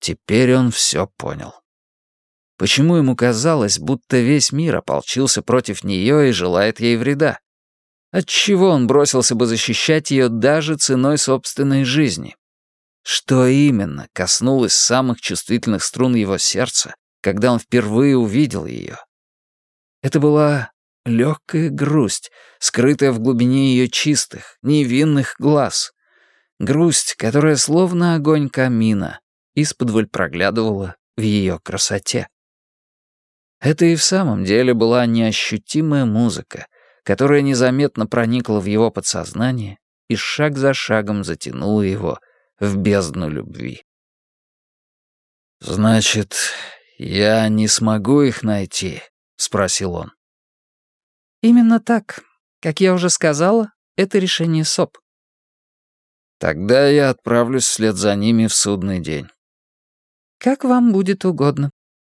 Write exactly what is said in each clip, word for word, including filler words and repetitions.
Теперь он все понял. Почему ему казалось, будто весь мир ополчился против нее и желает ей вреда? Отчего он бросился бы защищать ее даже ценой собственной жизни? Что именно коснулось самых чувствительных струн его сердца, когда он впервые увидел ее? Это была легкая грусть, скрытая в глубине ее чистых, невинных глаз. Грусть, которая словно огонь камина исподволь проглядывала в ее красоте. Это и в самом деле была неощутимая музыка, которая незаметно проникла в его подсознание и шаг за шагом затянула его в бездну любви. «Значит, я не смогу их найти?» — спросил он. «Именно так. Как я уже сказала, это решение СОП». «Тогда я отправлюсь вслед за ними в судный день». «Как вам будет угодно».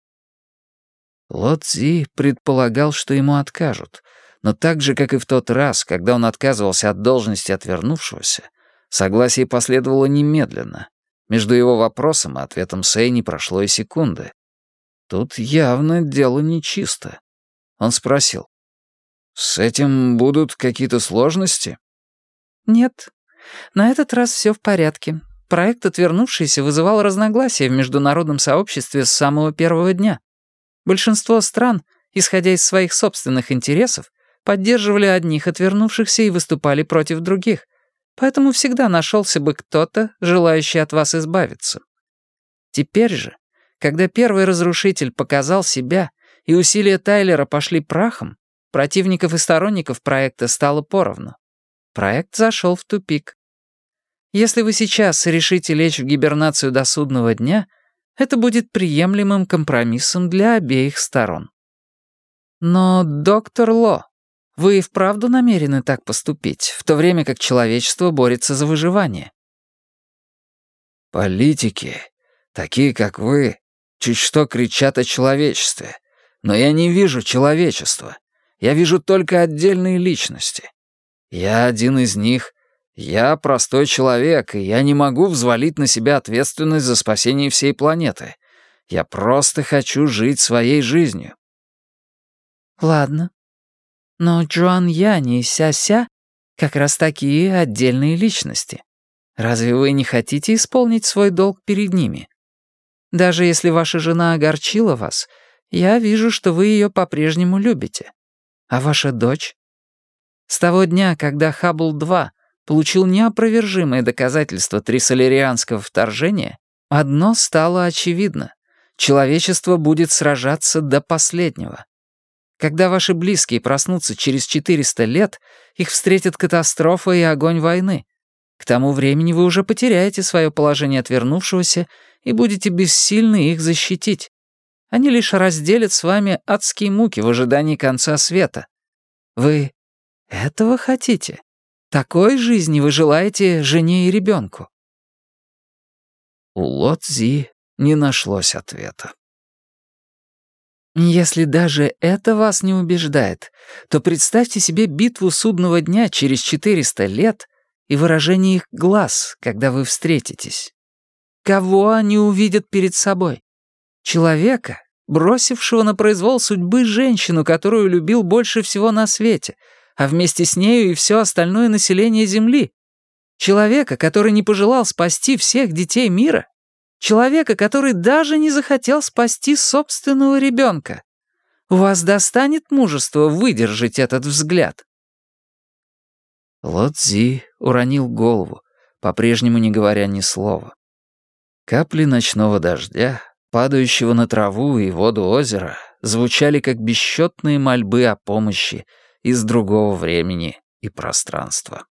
Ло Цзи предполагал, что ему откажут, но так же, как и в тот раз, когда он отказывался от должности отвернувшегося, согласие последовало немедленно. Между его вопросом и ответом Сэй не прошло и секунды. Тут явно дело нечисто. Он спросил: «С этим будут какие-то сложности?» «Нет. На этот раз все в порядке. Проект «Отвернувшийся» вызывал разногласия в международном сообществе с самого первого дня. Большинство стран, исходя из своих собственных интересов, поддерживали одних отвернувшихся и выступали против других, поэтому всегда нашелся бы кто-то, желающий от вас избавиться. Теперь же, когда первый разрушитель показал себя и усилия Тайлера пошли прахом, противников и сторонников проекта стало поровну. Проект зашел в тупик. Если вы сейчас решите лечь в гибернацию до судного дня, это будет приемлемым компромиссом для обеих сторон. Но, доктор Ло, вы и вправду намерены так поступить, в то время как человечество борется за выживание? Политики, такие как вы, чуть что кричат о человечестве, но я не вижу человечества. Я вижу только отдельные личности. Я один из них. Я простой человек, и я не могу взвалить на себя ответственность за спасение всей планеты. Я просто хочу жить своей жизнью». «Ладно. Но Джуан Янь и Ся-Ся как раз такие отдельные личности. Разве вы не хотите исполнить свой долг перед ними? Даже если ваша жена огорчила вас, я вижу, что вы ее по-прежнему любите. А ваша дочь? С того дня, когда Хаббл-два получил неопровержимое доказательство трисолерианского вторжения, одно стало очевидно. Человечество будет сражаться до последнего. Когда ваши близкие проснутся через четыреста лет, их встретит катастрофа и огонь войны. К тому времени вы уже потеряете свое положение отвернувшегося и будете бессильны их защитить. Они лишь разделят с вами адские муки в ожидании конца света. Вы этого хотите? Такой жизни вы желаете жене и ребенку?» У Ло Цзи не нашлось ответа. «Если даже это вас не убеждает, то представьте себе битву судного дня через четыреста лет и выражение их глаз, когда вы встретитесь. Кого они увидят перед собой? Человека, бросившего на произвол судьбы женщину, которую любил больше всего на свете, а вместе с нею и все остальное население Земли. Человека, который не пожелал спасти всех детей мира. Человека, который даже не захотел спасти собственного ребенка. У вас достанет мужества выдержать этот взгляд?» Ло Цзи уронил голову, по-прежнему не говоря ни слова. Капли ночного дождя, падающего на траву и воду озера, звучали как бесчетные мольбы о помощи из другого времени и пространства.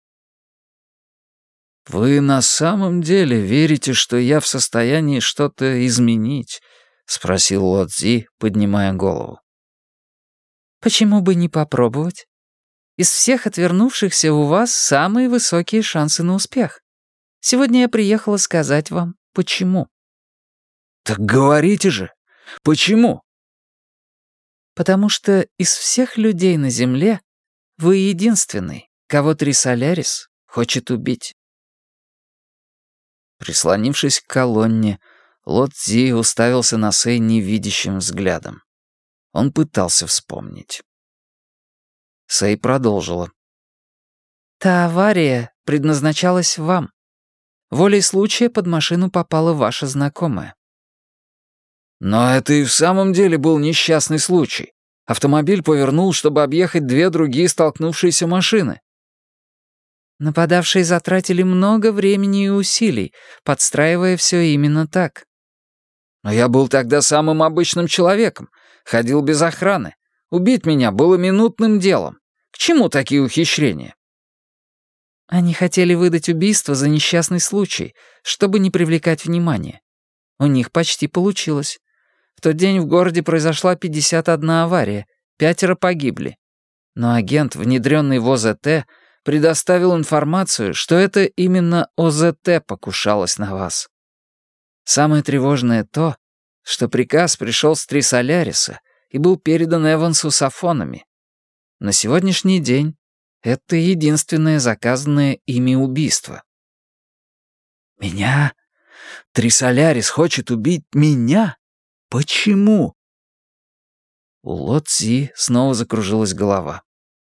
«Вы на самом деле верите, что я в состоянии что-то изменить?» — спросил Ло Цзи, поднимая голову. «Почему бы не попробовать? Из всех отвернувшихся у вас самые высокие шансы на успех. Сегодня я приехала сказать вам, почему». «Так говорите же! Почему?» «Потому что из всех людей на Земле вы единственный, кого Трисолярис хочет убить». Прислонившись к колонне, Ло Цзи уставился на Сэй невидящим взглядом. Он пытался вспомнить. Сэй продолжила. «Та авария предназначалась вам. Волей случая под машину попала ваша знакомая». «Но это и в самом деле был несчастный случай. Автомобиль повернул, чтобы объехать две другие столкнувшиеся машины». Нападавшие затратили много времени и усилий, подстраивая все именно так. «Но я был тогда самым обычным человеком, ходил без охраны. Убить меня было минутным делом. К чему такие ухищрения?» Они хотели выдать убийство за несчастный случай, чтобы не привлекать внимания. У них почти получилось. В тот день в городе произошла пятьдесят одна авария, пятеро погибли. Но агент, внедренный в О Зэ Тэ, предоставил информацию, что это именно О Зэ Тэ покушалось на вас. Самое тревожное то, что приказ пришел с Трисоляриса и был передан Эвансу с Афонами. На сегодняшний день это единственное заказанное ими убийство. «Меня? Трисолярис хочет убить меня? Почему?» У Ло Цзи снова закружилась голова.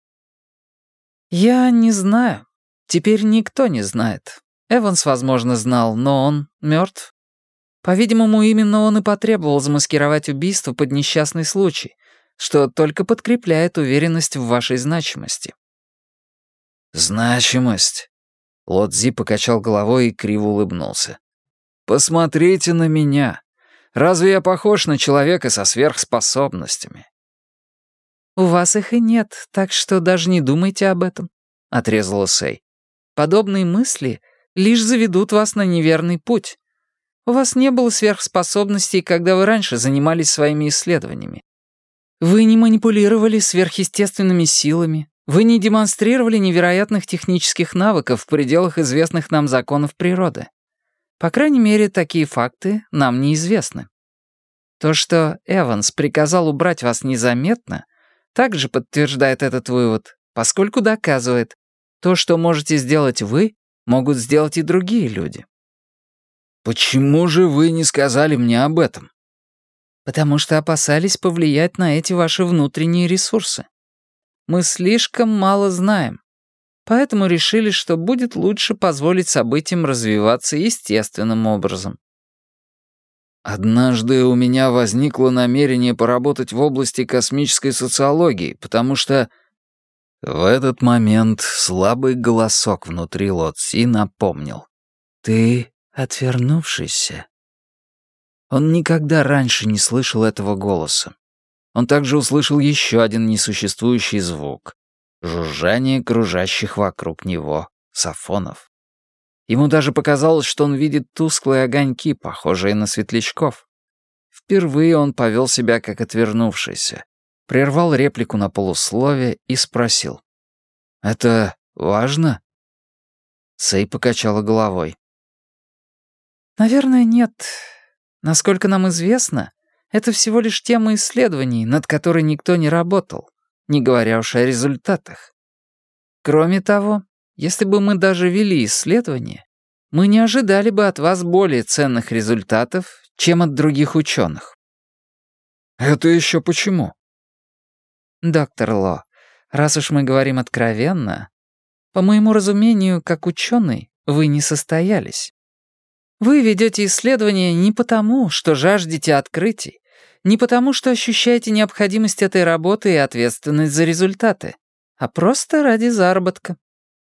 «Я не знаю. Теперь никто не знает. Эванс, возможно, знал, но он мертв. По-видимому, именно он и потребовал замаскировать убийство под несчастный случай, что только подкрепляет уверенность в вашей значимости». «Значимость?» Ло Цзи покачал головой и криво улыбнулся. «Посмотрите на меня. Разве я похож на человека со сверхспособностями?» «У вас их и нет, так что даже не думайте об этом», — отрезала Сэй. «Подобные мысли лишь заведут вас на неверный путь. У вас не было сверхспособностей, когда вы раньше занимались своими исследованиями. Вы не манипулировали сверхъестественными силами, вы не демонстрировали невероятных технических навыков в пределах известных нам законов природы. По крайней мере, такие факты нам неизвестны. То, что Эванс приказал убрать вас незаметно, также подтверждает этот вывод, поскольку доказывает, то, что можете сделать вы, могут сделать и другие люди». «Почему же вы не сказали мне об этом?» «Потому что опасались повлиять на эти ваши внутренние ресурсы. Мы слишком мало знаем, поэтому решили, что будет лучше позволить событиям развиваться естественным образом». «Однажды у меня возникло намерение поработать в области космической социологии, потому что...» В этот момент слабый голосок внутри Ло Цзи напомнил. «Ты отвернувшийся». Он никогда раньше не слышал этого голоса. Он также услышал еще один несуществующий звук — жужжание кружащих вокруг него сафонов. Ему даже показалось, что он видит тусклые огоньки, похожие на светлячков. Впервые он повел себя как отвернувшийся, прервал реплику на полуслове и спросил. «Это важно?» Сэй покачала головой. «Наверное, нет. Насколько нам известно, это всего лишь тема исследований, над которой никто не работал, не говоря уж о результатах. Кроме того, если бы мы даже вели исследования, мы не ожидали бы от вас более ценных результатов, чем от других ученых». «Это еще почему?» «Доктор Ло, раз уж мы говорим откровенно, по моему разумению, как ученый, вы не состоялись. Вы ведете исследования не потому, что жаждете открытий, не потому, что ощущаете необходимость этой работы и ответственность за результаты, а просто ради заработка».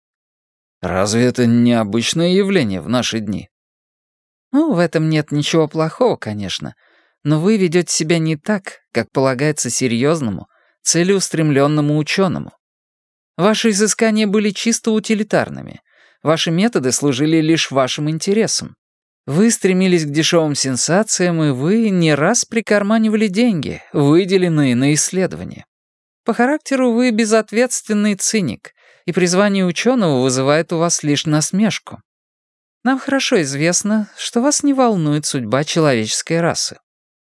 «Разве это не обычное явление в наши дни?» «Ну, в этом нет ничего плохого, конечно, но вы ведете себя не так, как полагается серьезному, целеустремленному ученому. Ваши изыскания были чисто утилитарными, ваши методы служили лишь вашим интересам. Вы стремились к дешевым сенсациям, и вы не раз прикарманивали деньги, выделенные на исследования. По характеру вы безответственный циник, и призвание ученого вызывает у вас лишь насмешку. Нам хорошо известно, что вас не волнует судьба человеческой расы».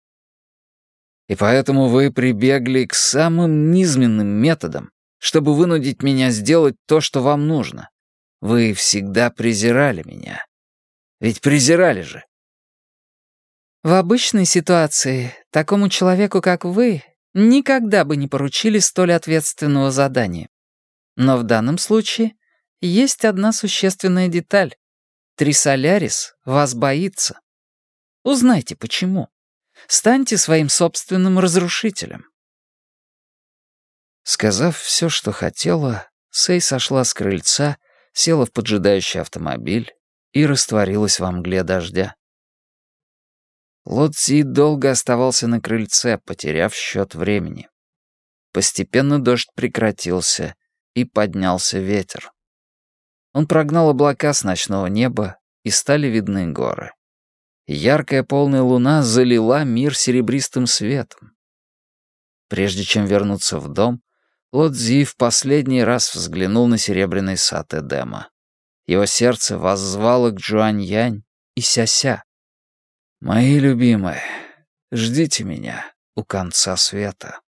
«И поэтому вы прибегли к самым низменным методам, чтобы вынудить меня сделать то, что вам нужно. Вы всегда презирали меня. Ведь презирали же». В обычной ситуации такому человеку, как вы, никогда бы не поручили столь ответственного задания. Но в данном случае есть одна существенная деталь. Трисолярис вас боится. Узнайте, почему. Станьте своим собственным разрушителем. Сказав все, что хотела, Сэй сошла с крыльца, села в поджидающий автомобиль и растворилась во мгле дождя. Ло Цзи долго оставался на крыльце, потеряв счет времени. Постепенно дождь прекратился, и поднялся ветер. Он прогнал облака с ночного неба, и стали видны горы. Яркая полная луна залила мир серебристым светом. Прежде чем вернуться в дом, Ло Цзи в последний раз взглянул на серебряный сад Эдема. Его сердце воззвало к Джуань-Янь и Ся-Ся. «Мои любимые, ждите меня у конца света».